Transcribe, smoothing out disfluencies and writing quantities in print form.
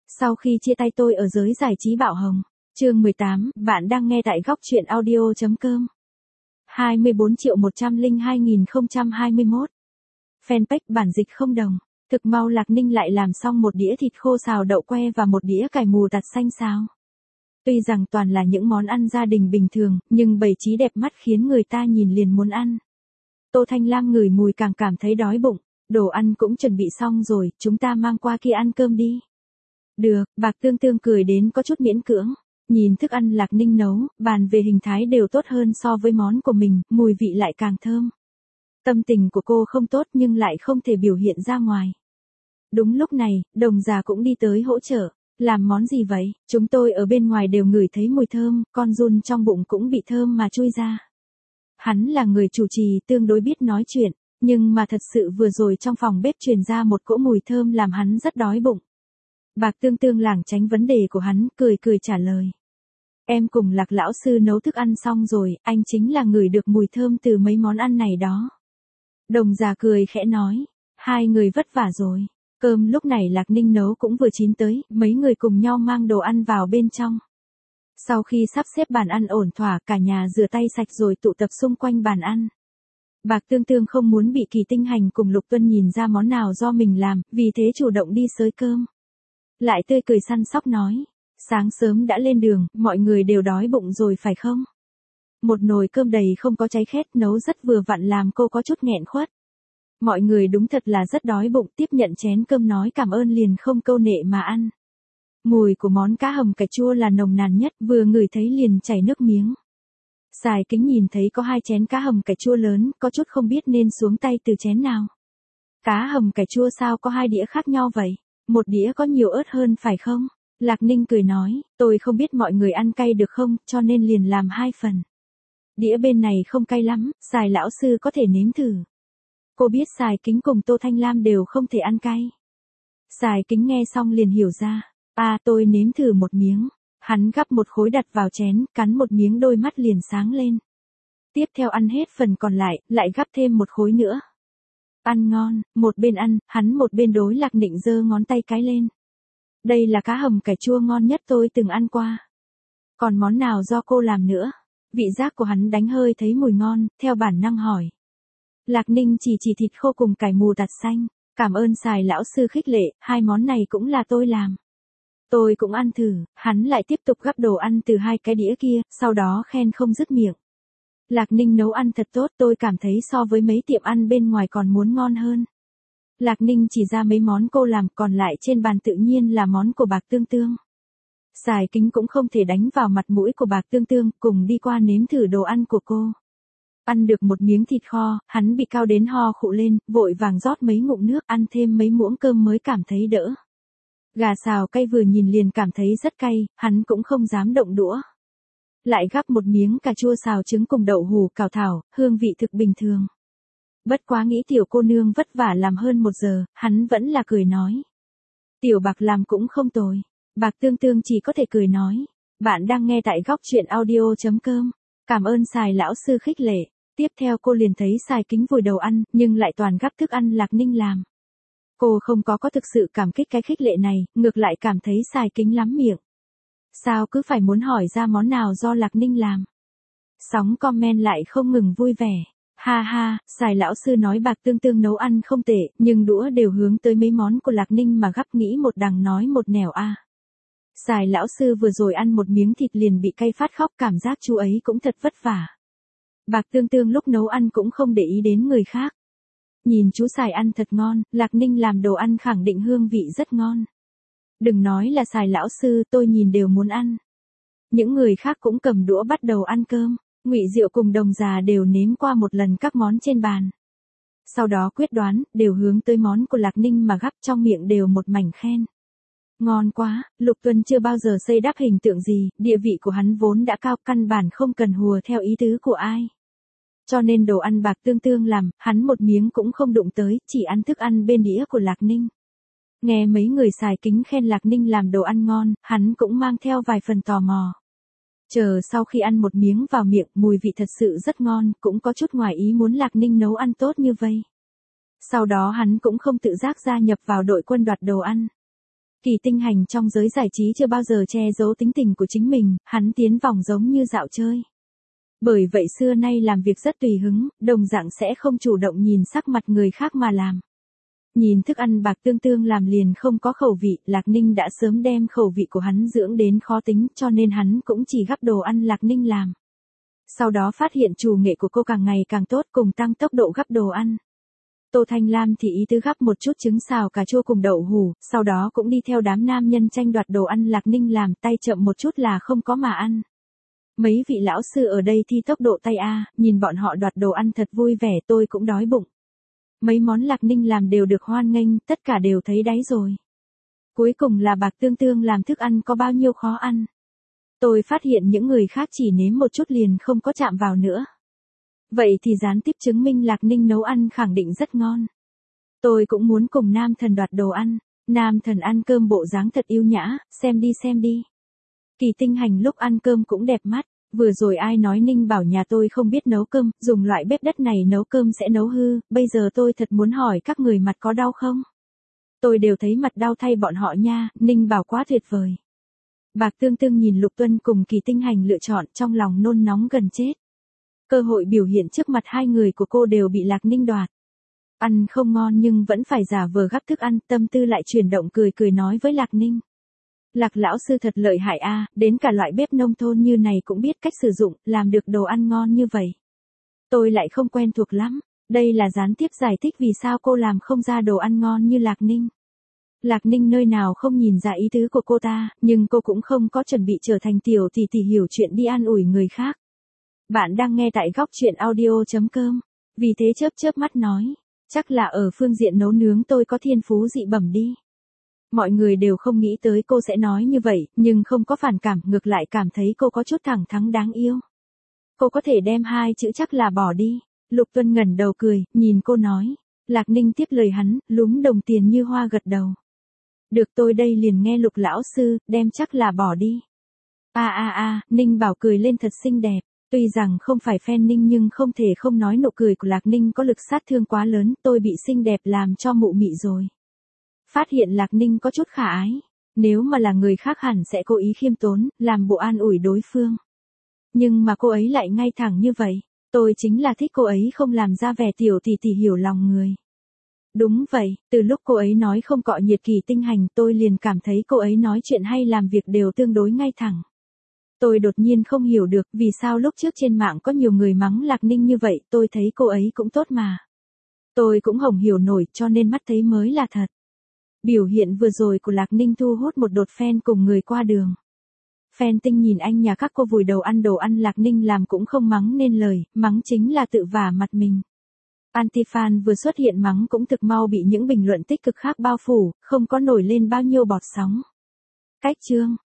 Sau khi chia tay tôi ở giới giải trí bạo hồng. Chương 18, bạn đang nghe tại góc truyện audio.com. 24.102.021. Fanpage bản dịch không đồng. Thực mau Lạc Ninh lại làm xong một đĩa thịt khô xào đậu que và một đĩa cải mù tạt xanh xào. Tuy rằng toàn là những món ăn gia đình bình thường, nhưng bày trí đẹp mắt khiến người ta nhìn liền muốn ăn. Tô Thanh Lam ngửi mùi càng cảm thấy đói bụng. Đồ ăn cũng chuẩn bị xong rồi, chúng ta mang qua kia ăn cơm đi. Được, Bạc Tương Tương cười đến có chút miễn cưỡng. Nhìn thức ăn Lạc Ninh nấu, bàn về hình thái đều tốt hơn so với món của mình, mùi vị lại càng thơm. Tâm tình của cô không tốt nhưng lại không thể biểu hiện ra ngoài. Đúng lúc này, Đồng già cũng đi tới hỗ trợ. Làm món gì vậy? Chúng tôi ở bên ngoài đều ngửi thấy mùi thơm, con giun trong bụng cũng bị thơm mà chui ra. Hắn là người chủ trì tương đối biết nói chuyện, nhưng mà thật sự vừa rồi trong phòng bếp truyền ra một cỗ mùi thơm làm hắn rất đói bụng. Bạc Tương Tương lảng tránh vấn đề của hắn, cười cười trả lời. Em cùng Lạc lão sư nấu thức ăn xong rồi, anh chính là ngửi được mùi thơm từ mấy món ăn này đó. Đồng già cười khẽ nói, hai người vất vả rồi. Cơm lúc này Lạc Ninh nấu cũng vừa chín tới, mấy người cùng nhau mang đồ ăn vào bên trong. Sau khi sắp xếp bàn ăn ổn thỏa, cả nhà rửa tay sạch rồi tụ tập xung quanh bàn ăn. Bạc Tương Tương không muốn bị Kỳ Tinh Hành cùng Lục Tuân nhìn ra món nào do mình làm, vì thế chủ động đi xới cơm. Lại tươi cười săn sóc nói, sáng sớm đã lên đường, mọi người đều đói bụng rồi phải không? Một nồi cơm đầy không có cháy khét nấu rất vừa vặn làm cô có chút nghẹn khuất. Mọi người đúng thật là rất đói bụng, tiếp nhận chén cơm nói cảm ơn liền không câu nệ mà ăn. Mùi của món cá hầm cải chua là nồng nàn nhất, vừa ngửi thấy liền chảy nước miếng. Sài Kính nhìn thấy có hai chén cá hầm cải chua lớn, có chút không biết nên xuống tay từ chén nào. Cá hầm cải chua sao có hai đĩa khác nhau vậy? Một đĩa có nhiều ớt hơn phải không? Lạc Ninh cười nói, tôi không biết mọi người ăn cay được không, cho nên liền làm hai phần. Đĩa bên này không cay lắm, Sài lão sư có thể nếm thử. Cô biết Sài Kính cùng Tô Thanh Lam đều không thể ăn cay. Sài Kính nghe xong liền hiểu ra, tôi nếm thử một miếng. Hắn gắp một khối đặt vào chén, cắn một miếng đôi mắt liền sáng lên. Tiếp theo ăn hết phần còn lại gắp thêm một khối nữa. Ăn ngon, một bên ăn, hắn một bên đối Lạc Ninh giơ ngón tay cái lên. Đây là cá hầm cải chua ngon nhất tôi từng ăn qua. Còn món nào do cô làm nữa? Vị giác của hắn đánh hơi thấy mùi ngon, theo bản năng hỏi. Lạc Ninh chỉ thịt khô cùng cải mù tạt xanh. Cảm ơn Sài lão sư khích lệ, hai món này cũng là tôi làm. Tôi cũng ăn thử, hắn lại tiếp tục gắp đồ ăn từ hai cái đĩa kia, sau đó khen không dứt miệng. Lạc Ninh nấu ăn thật tốt, tôi cảm thấy so với mấy tiệm ăn bên ngoài còn muốn ngon hơn. Lạc Ninh chỉ ra mấy món cô làm, còn lại trên bàn tự nhiên là món của Bạc Tương Tương. Sài Kính cũng không thể đánh vào mặt mũi của Bạc Tương Tương, cùng đi qua nếm thử đồ ăn của cô. Ăn được một miếng thịt kho, hắn bị cao đến ho khụ lên, vội vàng rót mấy ngụm nước, ăn thêm mấy muỗng cơm mới cảm thấy đỡ. Gà xào cay vừa nhìn liền cảm thấy rất cay, hắn cũng không dám động đũa. Lại gắp một miếng cà chua xào trứng cùng đậu hủ cảo thảo, hương vị thực bình thường. Bất quá nghĩ tiểu cô nương vất vả làm hơn 1 giờ, hắn vẫn là cười nói. Tiểu Bạc làm cũng không tồi. Bạc Tương Tương chỉ có thể cười nói. Bạn đang nghe tại góc truyện audio.com. Cảm ơn Sài lão sư khích lệ. Tiếp theo cô liền thấy Sài Kính vùi đầu ăn, nhưng lại toàn gắp thức ăn Lạc Ninh làm. Cô không có thực sự cảm kích cái khích lệ này, ngược lại cảm thấy Sài Kính lắm miệng. Sao cứ phải muốn hỏi ra món nào do Lạc Ninh làm? Sóng comment lại không ngừng vui vẻ. Ha ha, Sài lão sư nói Bạc Tương Tương nấu ăn không tệ, nhưng đũa đều hướng tới mấy món của Lạc Ninh mà gắp nghĩ một đằng nói một nẻo a. Sài lão sư vừa rồi ăn một miếng thịt liền bị cay phát khóc, cảm giác chú ấy cũng thật vất vả. Bạc Tương Tương lúc nấu ăn cũng không để ý đến người khác. Nhìn chú Sài ăn thật ngon, Lạc Ninh làm đồ ăn khẳng định hương vị rất ngon. Đừng nói là Sài lão sư, tôi nhìn đều muốn ăn. Những người khác cũng cầm đũa bắt đầu ăn cơm. Ngụy Diệu cùng Đồng già đều nếm qua một lần các món trên bàn. Sau đó quyết đoán, đều hướng tới món của Lạc Ninh mà gắp, trong miệng đều một mảnh khen. Ngon quá, Lục Tuân chưa bao giờ xây đắp hình tượng gì, địa vị của hắn vốn đã cao, căn bản không cần hùa theo ý tứ của ai. Cho nên đồ ăn Bạc Tương Tương làm, hắn một miếng cũng không đụng tới, chỉ ăn thức ăn bên đĩa của Lạc Ninh. Nghe mấy người Sài Kính khen Lạc Ninh làm đồ ăn ngon, hắn cũng mang theo vài phần tò mò. Chờ sau khi ăn một miếng vào miệng, mùi vị thật sự rất ngon, cũng có chút ngoài ý muốn Lạc Ninh nấu ăn tốt như vậy. Sau đó hắn cũng không tự giác gia nhập vào đội quân đoạt đồ ăn. Kỳ Tinh Hành trong giới giải trí chưa bao giờ che giấu tính tình của chính mình, hắn tiến vòng giống như dạo chơi. Bởi vậy xưa nay làm việc rất tùy hứng, đồng dạng sẽ không chủ động nhìn sắc mặt người khác mà làm. Nhìn thức ăn Bạc Tương Tương làm liền không có khẩu vị, Lạc Ninh đã sớm đem khẩu vị của hắn dưỡng đến khó tính, cho nên hắn cũng chỉ gắp đồ ăn Lạc Ninh làm. Sau đó phát hiện chủ nghệ của cô càng ngày càng tốt, cùng tăng tốc độ gắp đồ ăn. Tô Thanh Lam thì ý tứ gắp một chút trứng xào cà chua cùng đậu hủ, sau đó cũng đi theo đám nam nhân tranh đoạt đồ ăn Lạc Ninh làm, tay chậm một chút là không có mà ăn. Mấy vị lão sư ở đây thi tốc độ tay A, nhìn bọn họ đoạt đồ ăn thật vui vẻ, tôi cũng đói bụng. Mấy món Lạc Ninh làm đều được hoan nghênh, tất cả đều thấy đáy rồi. Cuối cùng là Bạc Tương Tương làm thức ăn có bao nhiêu khó ăn. Tôi phát hiện những người khác chỉ nếm một chút liền không có chạm vào nữa. Vậy thì gián tiếp chứng minh Lạc Ninh nấu ăn khẳng định rất ngon. Tôi cũng muốn cùng nam thần đoạt đồ ăn. Nam thần ăn cơm bộ dáng thật yêu nhã, xem đi xem đi. Kỳ Tinh Hành lúc ăn cơm cũng đẹp mắt. Vừa rồi ai nói Ninh bảo nhà tôi không biết nấu cơm, dùng loại bếp đất này nấu cơm sẽ nấu hư, bây giờ tôi thật muốn hỏi các người mặt có đau không? Tôi đều thấy mặt đau thay bọn họ nha, Ninh bảo quá tuyệt vời. Bạc Tương Tương nhìn Lục Tuân cùng Kỳ Tinh Hành lựa chọn, trong lòng nôn nóng gần chết. Cơ hội biểu hiện trước mặt hai người của cô đều bị Lạc Ninh đoạt. Ăn không ngon nhưng vẫn phải giả vờ gắp thức ăn, tâm tư lại chuyển động cười cười nói với Lạc Ninh. Lạc lão sư thật lợi hại a, đến cả loại bếp nông thôn như này cũng biết cách sử dụng, làm được đồ ăn ngon như vậy. Tôi lại không quen thuộc lắm, đây là gián tiếp giải thích vì sao cô làm không ra đồ ăn ngon như Lạc Ninh. Lạc Ninh nơi nào không nhìn ra ý tứ của cô ta, nhưng cô cũng không có chuẩn bị trở thành tiểu tỷ tỷ hiểu chuyện đi an ủi người khác. Bạn đang nghe tại góc truyện audio.com, vì thế chớp chớp mắt nói, chắc là ở phương diện nấu nướng tôi có thiên phú dị bẩm đi. Mọi người đều không nghĩ tới cô sẽ nói như vậy, nhưng không có phản cảm, ngược lại cảm thấy cô có chút thẳng thắn đáng yêu. Cô có thể đem hai chữ chắc là bỏ đi. Lục Tuân ngẩng đầu cười, nhìn cô nói. Lạc Ninh tiếp lời hắn, lúm đồng tiền như hoa gật đầu. Được, tôi đây liền nghe Lục lão sư, đem chắc là bỏ đi. Ninh Bảo cười lên thật xinh đẹp. Tuy rằng không phải fan Ninh nhưng không thể không nói nụ cười của Lạc Ninh có lực sát thương quá lớn, tôi bị xinh đẹp làm cho mụ mị rồi. Phát hiện Lạc Ninh có chút khả ái. Nếu mà là người khác hẳn sẽ cố ý khiêm tốn, làm bộ an ủi đối phương. Nhưng mà cô ấy lại ngay thẳng như vậy. Tôi chính là thích cô ấy không làm ra vẻ tiểu tỷ tỷ hiểu lòng người. Đúng vậy, từ lúc cô ấy nói không cọ nhiệt Kỳ Tinh Hành tôi liền cảm thấy cô ấy nói chuyện hay làm việc đều tương đối ngay thẳng. Tôi đột nhiên không hiểu được vì sao lúc trước trên mạng có nhiều người mắng Lạc Ninh như vậy, tôi thấy cô ấy cũng tốt mà. Tôi cũng không hiểu nổi cho nên mắt thấy mới là thật. Biểu hiện vừa rồi của Lạc Ninh thu hút một đột fan cùng người qua đường. Fan Tinh nhìn anh nhà các cô vùi đầu ăn đồ ăn Lạc Ninh làm cũng không mắng nên lời, mắng chính là tự vả mặt mình. Anti-fan vừa xuất hiện mắng cũng thực mau bị những bình luận tích cực khác bao phủ, không có nổi lên bao nhiêu bọt sóng. Cách chương